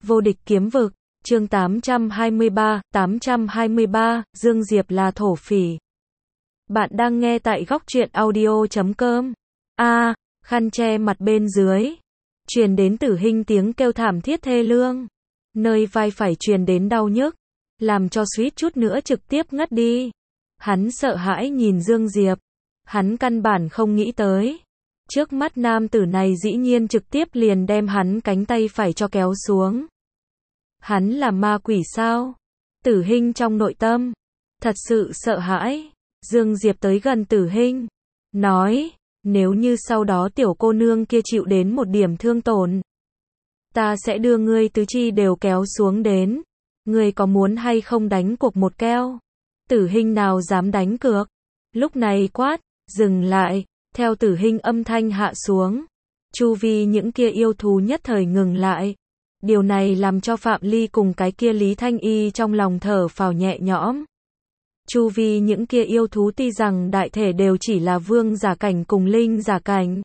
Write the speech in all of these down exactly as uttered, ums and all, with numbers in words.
Vô địch kiếm vực, chương tám trăm hai mươi ba, tám trăm hai mươi ba, Dương Diệp là thổ phỉ. Bạn đang nghe tại góc truyện audio chấm com. A, khăn che mặt bên dưới. Truyền đến Tử Hinh tiếng kêu thảm thiết thê lương. Nơi vai phải truyền đến đau nhức, làm cho suýt chút nữa trực tiếp ngất đi. Hắn sợ hãi nhìn Dương Diệp. Hắn căn bản không nghĩ tới. Trước mắt nam tử này dĩ nhiên trực tiếp liền đem hắn cánh tay phải cho kéo xuống. Hắn là ma quỷ sao? Tử Hinh trong nội tâm thật sự sợ hãi. Dương Diệp tới gần Tử Hinh, nói, nếu như sau đó tiểu cô nương kia chịu đến một điểm thương tổn, ta sẽ đưa ngươi tứ chi đều kéo xuống đến. Ngươi có muốn hay không đánh cuộc một keo? Tử Hinh nào dám đánh cược. Lúc này quát, dừng lại. Theo Tử Hinh âm thanh hạ xuống, chu vi những kia yêu thú nhất thời ngừng lại. Điều này làm cho Phạm Ly cùng cái kia Lý Thanh Y trong lòng thở phào nhẹ nhõm. Chu vi những kia yêu thú tuy rằng đại thể đều chỉ là vương giả cảnh cùng linh giả cảnh.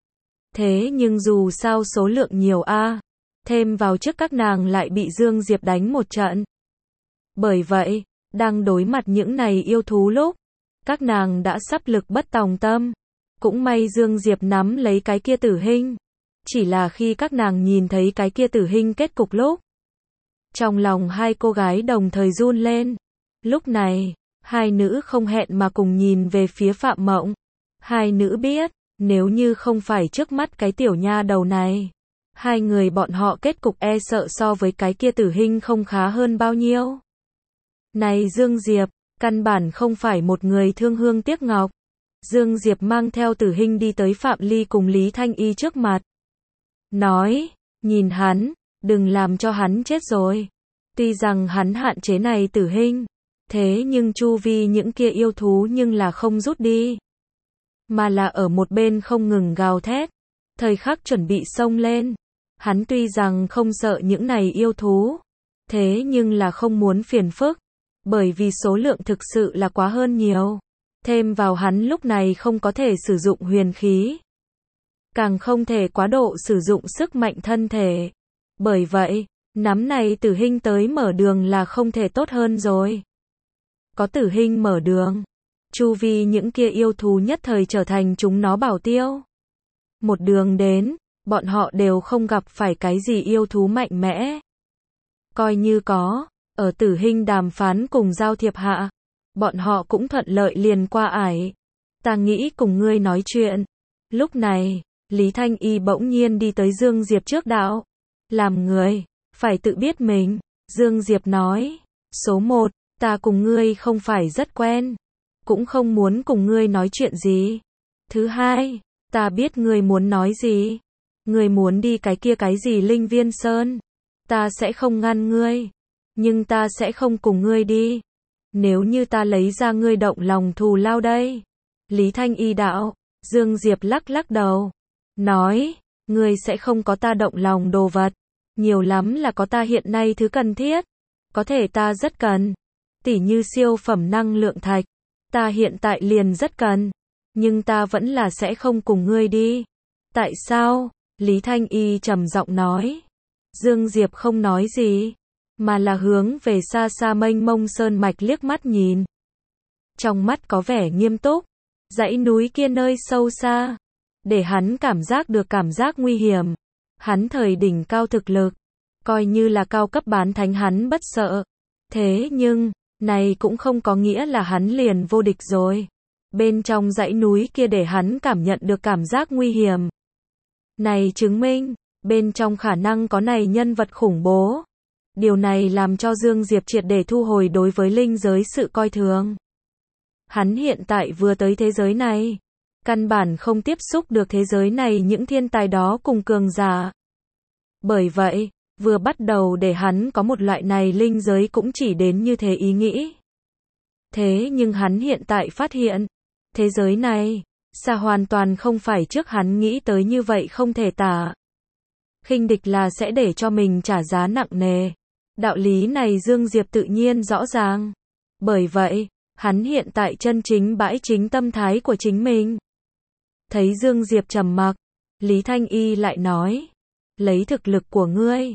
Thế nhưng dù sao số lượng nhiều a, thêm vào trước các nàng lại bị Dương Diệp đánh một trận. Bởi vậy, đang đối mặt những này yêu thú lúc, các nàng đã sắp lực bất tòng tâm. Cũng may Dương Diệp nắm lấy cái kia Tử Hinh. Chỉ là khi các nàng nhìn thấy cái kia Tử Hinh kết cục lúc, trong lòng hai cô gái đồng thời run lên. Lúc này, hai nữ không hẹn mà cùng nhìn về phía Phạm Mộng. Hai nữ biết, nếu như không phải trước mắt cái tiểu nha đầu này, hai người bọn họ kết cục e sợ so với cái kia Tử Hinh không khá hơn bao nhiêu. Này Dương Diệp, căn bản không phải một người thương hương tiếc ngọc. Dương Diệp mang theo Tử Hinh đi tới Phạm Ly cùng Lý Thanh Y trước mặt. Nói, nhìn hắn, đừng làm cho hắn chết rồi. Tuy rằng hắn hạn chế này Tử Hinh, thế nhưng chu vi những kia yêu thú nhưng là không rút đi. Mà là ở một bên không ngừng gào thét. Thời khắc chuẩn bị xông lên. Hắn tuy rằng không sợ những này yêu thú, thế nhưng là không muốn phiền phức. Bởi vì số lượng thực sự là quá hơn nhiều. Thêm vào hắn lúc này không có thể sử dụng huyền khí. Càng không thể quá độ sử dụng sức mạnh thân thể. Bởi vậy, nắm này Tử Hinh tới mở đường là không thể tốt hơn rồi. Có Tử Hinh mở đường, chu vi những kia yêu thú nhất thời trở thành chúng nó bảo tiêu. Một đường đến, bọn họ đều không gặp phải cái gì yêu thú mạnh mẽ. Coi như có, ở Tử Hinh đàm phán cùng giao thiệp hạ, bọn họ cũng thuận lợi liền qua ải. Ta nghĩ cùng ngươi nói chuyện. Lúc này, Lý Thanh Y bỗng nhiên đi tới Dương Diệp trước đạo. Làm người, phải tự biết mình. Dương Diệp nói, số một, ta cùng ngươi không phải rất quen. Cũng không muốn cùng ngươi nói chuyện gì. Thứ hai, ta biết ngươi muốn nói gì. Ngươi muốn đi cái kia cái gì Linh Viên Sơn. Ta sẽ không ngăn ngươi. Nhưng ta sẽ không cùng ngươi đi. Nếu như ta lấy ra ngươi động lòng thù lao đây. Lý Thanh Y đạo. Dương Diệp lắc lắc đầu. Nói, ngươi sẽ không có ta động lòng đồ vật. Nhiều lắm là có ta hiện nay thứ cần thiết. Có thể ta rất cần. Tỉ như siêu phẩm năng lượng thạch. Ta hiện tại liền rất cần. Nhưng ta vẫn là sẽ không cùng ngươi đi. Tại sao? Lý Thanh Y trầm giọng nói. Dương Diệp không nói gì. Mà là hướng về xa xa mênh mông sơn mạch liếc mắt nhìn. Trong mắt có vẻ nghiêm túc. Dãy núi kia nơi sâu xa. Để hắn cảm giác được cảm giác nguy hiểm. Hắn thời đỉnh cao thực lực. Coi như là cao cấp bán thánh hắn bất sợ. Thế nhưng, này cũng không có nghĩa là hắn liền vô địch rồi. Bên trong dãy núi kia để hắn cảm nhận được cảm giác nguy hiểm. Này chứng minh, bên trong khả năng có này nhân vật khủng bố. Điều này làm cho Dương Diệp triệt để thu hồi đối với linh giới sự coi thường. Hắn hiện tại vừa tới thế giới này, căn bản không tiếp xúc được thế giới này những thiên tài đó cùng cường giả. Bởi vậy, vừa bắt đầu để hắn có một loại này linh giới cũng chỉ đến như thế ý nghĩ. Thế nhưng hắn hiện tại phát hiện, thế giới này, xa hoàn toàn không phải trước hắn nghĩ tới như vậy không thể tả. Khinh địch là sẽ để cho mình trả giá nặng nề. Đạo lý này Dương Diệp tự nhiên rõ ràng. Bởi vậy, hắn hiện tại chân chính bãi chính tâm thái của chính mình. Thấy Dương Diệp trầm mặc, Lý Thanh Y lại nói, lấy thực lực của ngươi,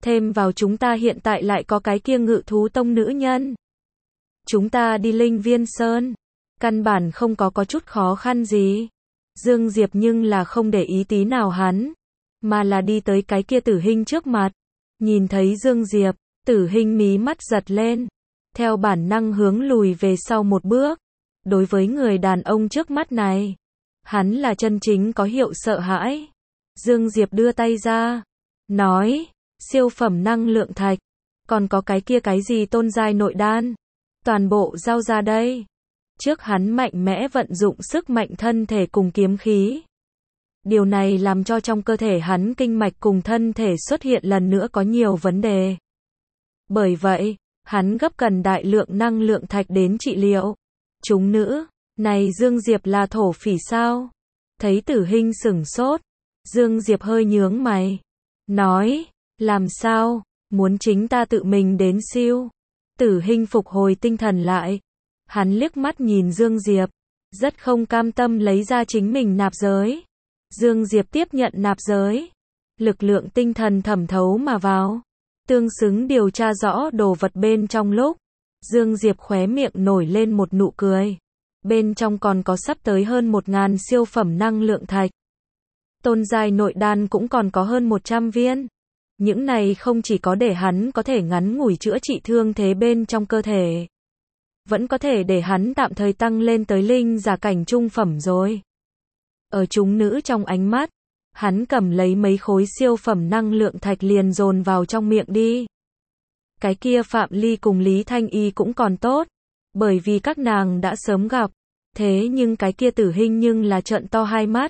Thêm vào chúng ta hiện tại lại có cái kia Ngự thú tông nữ nhân. Chúng ta đi Linh Viên Sơn. Căn bản không có có chút khó khăn gì. Dương Diệp nhưng là không để ý tí nào hắn. Mà là đi tới cái kia Tử Hinh trước mặt. Nhìn thấy Dương Diệp, Tử Hinh mí mắt giật lên. Theo bản năng hướng lùi về sau một bước. Đối với người đàn ông trước mắt này, hắn là chân chính có hiệu sợ hãi. Dương Diệp đưa tay ra. Nói, siêu phẩm năng lượng thạch. Còn có cái kia cái gì tôn giai nội đan. Toàn bộ giao ra đây. Trước hắn mạnh mẽ vận dụng sức mạnh thân thể cùng kiếm khí. Điều này làm cho trong cơ thể hắn kinh mạch cùng thân thể xuất hiện lần nữa có nhiều vấn đề. Bởi vậy, hắn gấp cần đại lượng năng lượng thạch đến trị liệu. Chúng nữ, này Dương Diệp là thổ phỉ sao? Thấy Tử Hinh sửng sốt, Dương Diệp hơi nhướng mày. Nói, làm sao, muốn chính ta tự mình đến siêu. Tử Hinh phục hồi tinh thần lại. Hắn liếc mắt nhìn Dương Diệp, rất không cam tâm lấy ra chính mình nạp giới. Dương Diệp tiếp nhận nạp giới. Lực lượng tinh thần thẩm thấu mà vào. Tương xứng điều tra rõ đồ vật bên trong lúc. Dương Diệp khóe miệng nổi lên một nụ cười. Bên trong còn có sắp tới hơn một ngàn siêu phẩm năng lượng thạch. Tôn giai nội đan cũng còn có hơn một trăm viên. Những này không chỉ có để hắn có thể ngắn ngủi chữa trị thương thế bên trong cơ thể. Vẫn có thể để hắn tạm thời tăng lên tới linh giả cảnh trung phẩm rồi. Ở chúng nữ trong ánh mắt, hắn cầm lấy mấy khối siêu phẩm năng lượng thạch liền dồn vào trong miệng đi. Cái kia Phạm Ly cùng Lý Thanh Y cũng còn tốt, bởi vì các nàng đã sớm gặp. Thế nhưng cái kia Tử Hinh nhưng là trợn to hai mắt.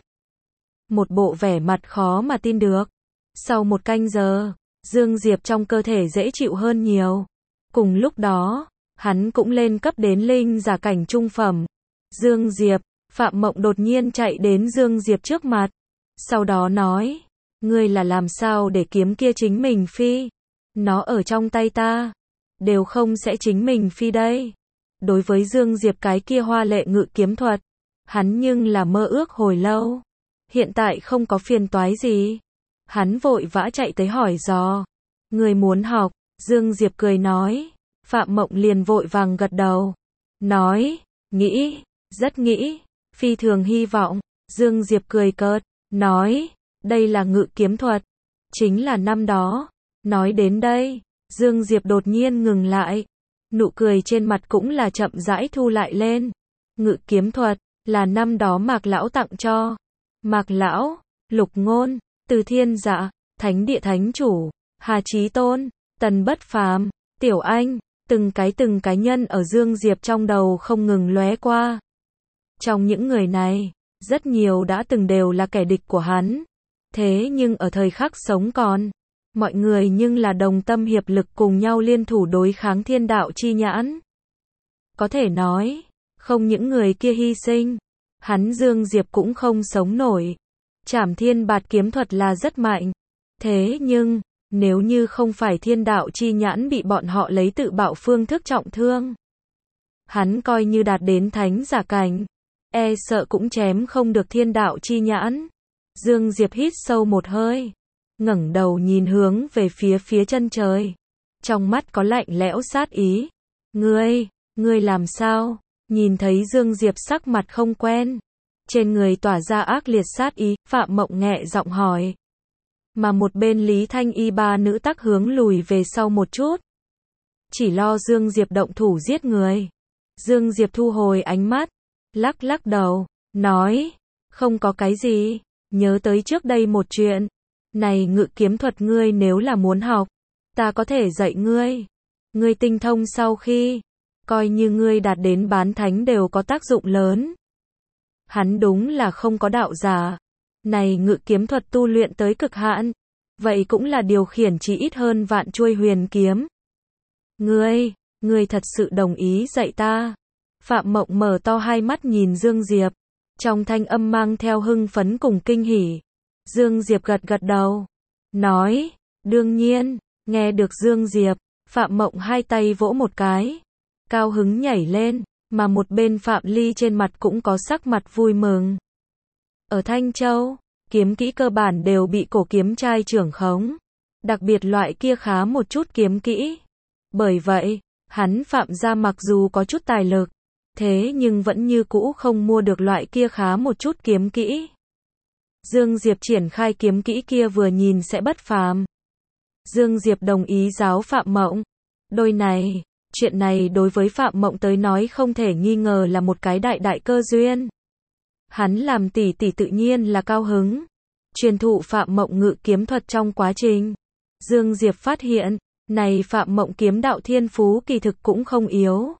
Một bộ vẻ mặt khó mà tin được. Sau một canh giờ, Dương Diệp trong cơ thể dễ chịu hơn nhiều. Cùng lúc đó, hắn cũng lên cấp đến linh giả cảnh trung phẩm. Dương Diệp, Phạm Mộng đột nhiên chạy đến Dương Diệp trước mặt. Sau đó nói, ngươi là làm sao để kiếm kia chính mình phi? Nó ở trong tay ta, đều không sẽ chính mình phi đây. Đối với Dương Diệp cái kia hoa lệ ngự kiếm thuật, hắn nhưng là mơ ước hồi lâu. Hiện tại không có phiền toái gì. Hắn vội vã chạy tới hỏi dò. Người muốn học, Dương Diệp cười nói. Phạm Mộng liền vội vàng gật đầu. Nói, nghĩ, rất nghĩ, phi thường hy vọng. Dương Diệp cười cợt, nói, đây là ngự kiếm thuật. Chính là năm đó. Nói đến đây, Dương Diệp đột nhiên ngừng lại. Nụ cười trên mặt cũng là chậm rãi thu lại lên. Ngự kiếm thuật, là năm đó Mạc Lão tặng cho. Mạc Lão, Lục Ngôn, Từ Thiên Dạ, Thánh Địa Thánh Chủ, Hà Chí Tôn, Tần Bất Phàm, Tiểu Anh, từng cái từng cái nhân ở Dương Diệp trong đầu không ngừng lóe qua. Trong những người này, rất nhiều đã từng đều là kẻ địch của hắn. Thế nhưng ở thời khắc sống còn, mọi người nhưng là đồng tâm hiệp lực cùng nhau liên thủ đối kháng thiên đạo chi nhãn. Có thể nói, không những người kia hy sinh, hắn Dương Diệp cũng không sống nổi. Trảm thiên bạt kiếm thuật là rất mạnh. Thế nhưng, nếu như không phải thiên đạo chi nhãn bị bọn họ lấy tự bạo phương thức trọng thương, hắn coi như đạt đến thánh giả cảnh, e sợ cũng chém không được thiên đạo chi nhãn. Dương Diệp hít sâu một hơi, ngẩng đầu nhìn hướng về phía phía chân trời. Trong mắt có lạnh lẽo sát ý. Ngươi, ngươi làm sao? Nhìn thấy Dương Diệp sắc mặt không quen, trên người tỏa ra ác liệt sát ý, Phạm Mộng nhẹ giọng hỏi. Mà một bên Lý Thanh Y ba nữ tắc hướng lùi về sau một chút. Chỉ lo Dương Diệp động thủ giết người. Dương Diệp thu hồi ánh mắt, lắc lắc đầu, nói, không có cái gì, nhớ tới trước đây một chuyện. Này ngự kiếm thuật ngươi nếu là muốn học, ta có thể dạy ngươi. Ngươi tinh thông sau khi, coi như ngươi đạt đến bán thánh đều có tác dụng lớn. Hắn đúng là không có đạo giả. Này ngự kiếm thuật tu luyện tới cực hạn, vậy cũng là điều khiển chỉ ít hơn vạn chuôi huyền kiếm. Ngươi, ngươi thật sự đồng ý dạy ta? Phạm Mộng mở to hai mắt nhìn Dương Diệp, trong thanh âm mang theo hưng phấn cùng kinh hỉ. Dương Diệp gật gật đầu, nói, đương nhiên. Nghe được Dương Diệp, Phạm Mộng hai tay vỗ một cái, cao hứng nhảy lên, mà một bên Phạm Ly trên mặt cũng có sắc mặt vui mừng. Ở Thanh Châu, kiếm kỹ cơ bản đều bị cổ kiếm trai trưởng khống. Đặc biệt loại kia khá một chút kiếm kỹ. Bởi vậy, hắn Phạm gia mặc dù có chút tài lực, thế nhưng vẫn như cũ không mua được loại kia khá một chút kiếm kỹ. Dương Diệp triển khai kiếm kỹ kia vừa nhìn sẽ bất phàm. Dương Diệp đồng ý giáo Phạm Mộng. Đôi này, chuyện này đối với Phạm Mộng tới nói không thể nghi ngờ là một cái đại đại cơ duyên. Hắn làm tỷ tỷ tự nhiên là cao hứng. Truyền thụ Phạm Mộng ngự kiếm thuật trong quá trình, Dương Diệp phát hiện, này Phạm Mộng kiếm đạo thiên phú kỳ thực cũng không yếu.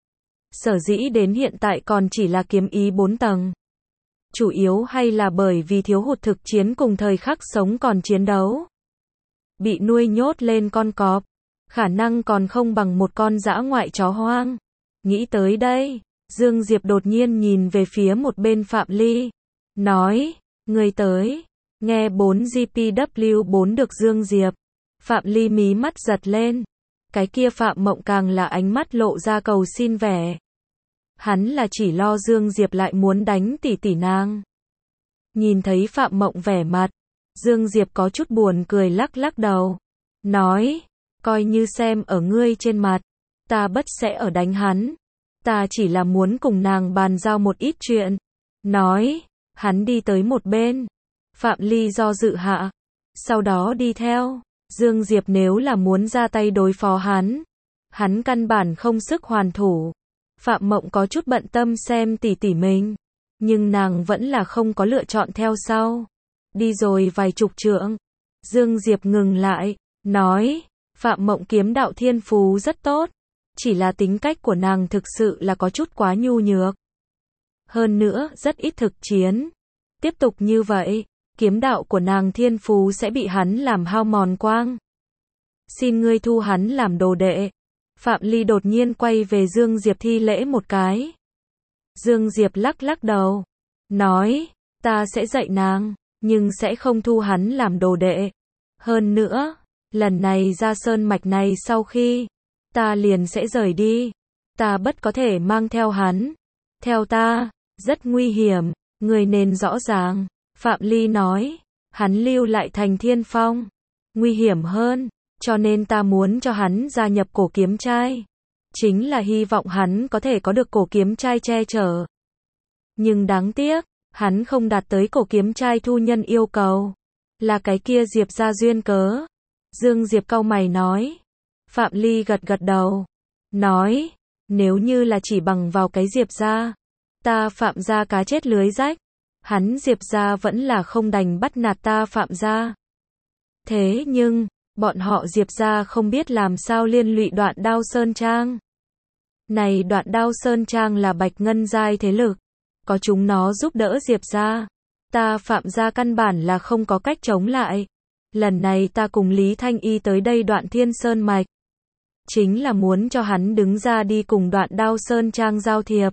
Sở dĩ đến hiện tại còn chỉ là kiếm ý bốn tầng. Chủ yếu hay là bởi vì thiếu hụt thực chiến cùng thời khắc sống còn chiến đấu. Bị nuôi nhốt lên con cọp, khả năng còn không bằng một con dã ngoại chó hoang. Nghĩ tới đây, Dương Diệp đột nhiên nhìn về phía một bên Phạm Ly. Nói, người tới. Nghe bốn G P W bốn được Dương Diệp. Phạm Ly mí mắt giật lên. Cái kia Phạm Mộng càng là ánh mắt lộ ra cầu xin vẻ. Hắn là chỉ lo Dương Diệp lại muốn đánh tỷ tỷ nàng. Nhìn thấy Phạm Mộng vẻ mặt, Dương Diệp có chút buồn cười lắc lắc đầu. Nói, coi như xem ở ngươi trên mặt, ta bất sẽ ở đánh hắn. Ta chỉ là muốn cùng nàng bàn giao một ít chuyện. Nói, hắn đi tới một bên. Phạm Ly do dự hạ, sau đó đi theo. Dương Diệp nếu là muốn ra tay đối phó hắn, hắn căn bản không sức hoàn thủ. Phạm Mộng có chút bận tâm xem tỷ tỷ mình, nhưng nàng vẫn là không có lựa chọn theo sau. Đi rồi vài chục trượng, Dương Diệp ngừng lại, nói, Phạm Mộng kiếm đạo thiên phú rất tốt, chỉ là tính cách của nàng thực sự là có chút quá nhu nhược. Hơn nữa, rất ít thực chiến. Tiếp tục như vậy, kiếm đạo của nàng thiên phú sẽ bị hắn làm hao mòn quang. Xin ngươi thu hắn làm đồ đệ. Phạm Ly đột nhiên quay về Dương Diệp thi lễ một cái. Dương Diệp lắc lắc đầu, nói, ta sẽ dạy nàng, nhưng sẽ không thu hắn làm đồ đệ. Hơn nữa, lần này ra sơn mạch này sau khi, ta liền sẽ rời đi. Ta bất có thể mang theo hắn. Theo ta, rất nguy hiểm, người nên rõ ràng. Phạm Ly nói, hắn lưu lại thành Thiên Phong, nguy hiểm hơn, cho nên ta muốn cho hắn gia nhập cổ kiếm trai. Chính là hy vọng hắn có thể có được cổ kiếm trai che chở. Nhưng đáng tiếc, hắn không đạt tới cổ kiếm trai thu nhân yêu cầu. Là cái kia Diệp gia duyên cớ. Dương Diệp cau mày nói. Phạm Ly gật gật đầu. Nói, nếu như là chỉ bằng vào cái Diệp gia, ta Phạm gia cá chết lưới rách. Hắn Diệp gia vẫn là không đành bắt nạt ta Phạm gia. Thế nhưng, bọn họ Diệp gia không biết làm sao liên lụy Đoạn Đao Sơn Trang. Này Đoạn Đao Sơn Trang là Bạch Ngân giai thế lực, có chúng nó giúp đỡ Diệp gia, ta Phạm gia căn bản là không có cách chống lại. Lần này ta cùng Lý Thanh Y tới đây Đoạn Thiên Sơn mạch, chính là muốn cho hắn đứng ra đi cùng Đoạn Đao Sơn Trang giao thiệp.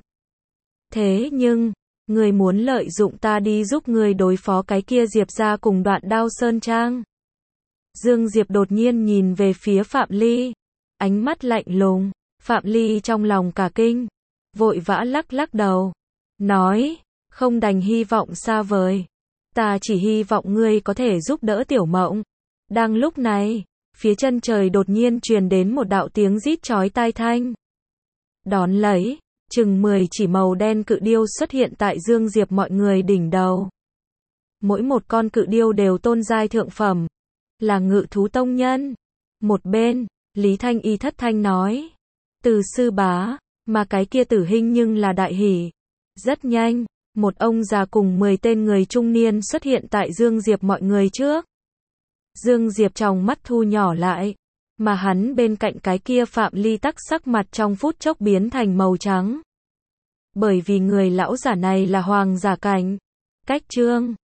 Thế nhưng, người muốn lợi dụng ta đi giúp người đối phó cái kia Diệp gia cùng Đoạn Đao Sơn Trang. Dương Diệp đột nhiên nhìn về phía Phạm Ly, ánh mắt lạnh lùng. Phạm Ly trong lòng cả kinh, vội vã lắc lắc đầu, nói, không đành hy vọng xa vời. Ta chỉ hy vọng ngươi có thể giúp đỡ Tiểu Mộng. Đang lúc này, phía chân trời đột nhiên truyền đến một đạo tiếng rít chói tai thanh. Đón lấy, chừng mười chỉ màu đen cự điêu xuất hiện tại Dương Diệp mọi người đỉnh đầu. Mỗi một con cự điêu đều tôn giai thượng phẩm, là ngự thú tông nhân. Một bên, Lý Thanh Y thất thanh nói, Từ sư bá, mà cái kia Tử Hinh nhưng là đại hỉ. Rất nhanh, một ông già cùng mười tên người trung niên xuất hiện tại Dương Diệp mọi người trước. Dương Diệp trong mắt thu nhỏ lại, mà hắn bên cạnh cái kia Phạm Ly tắc sắc mặt trong phút chốc biến thành màu trắng. Bởi vì người lão giả này là hoàng giả cảnh. Cách Trương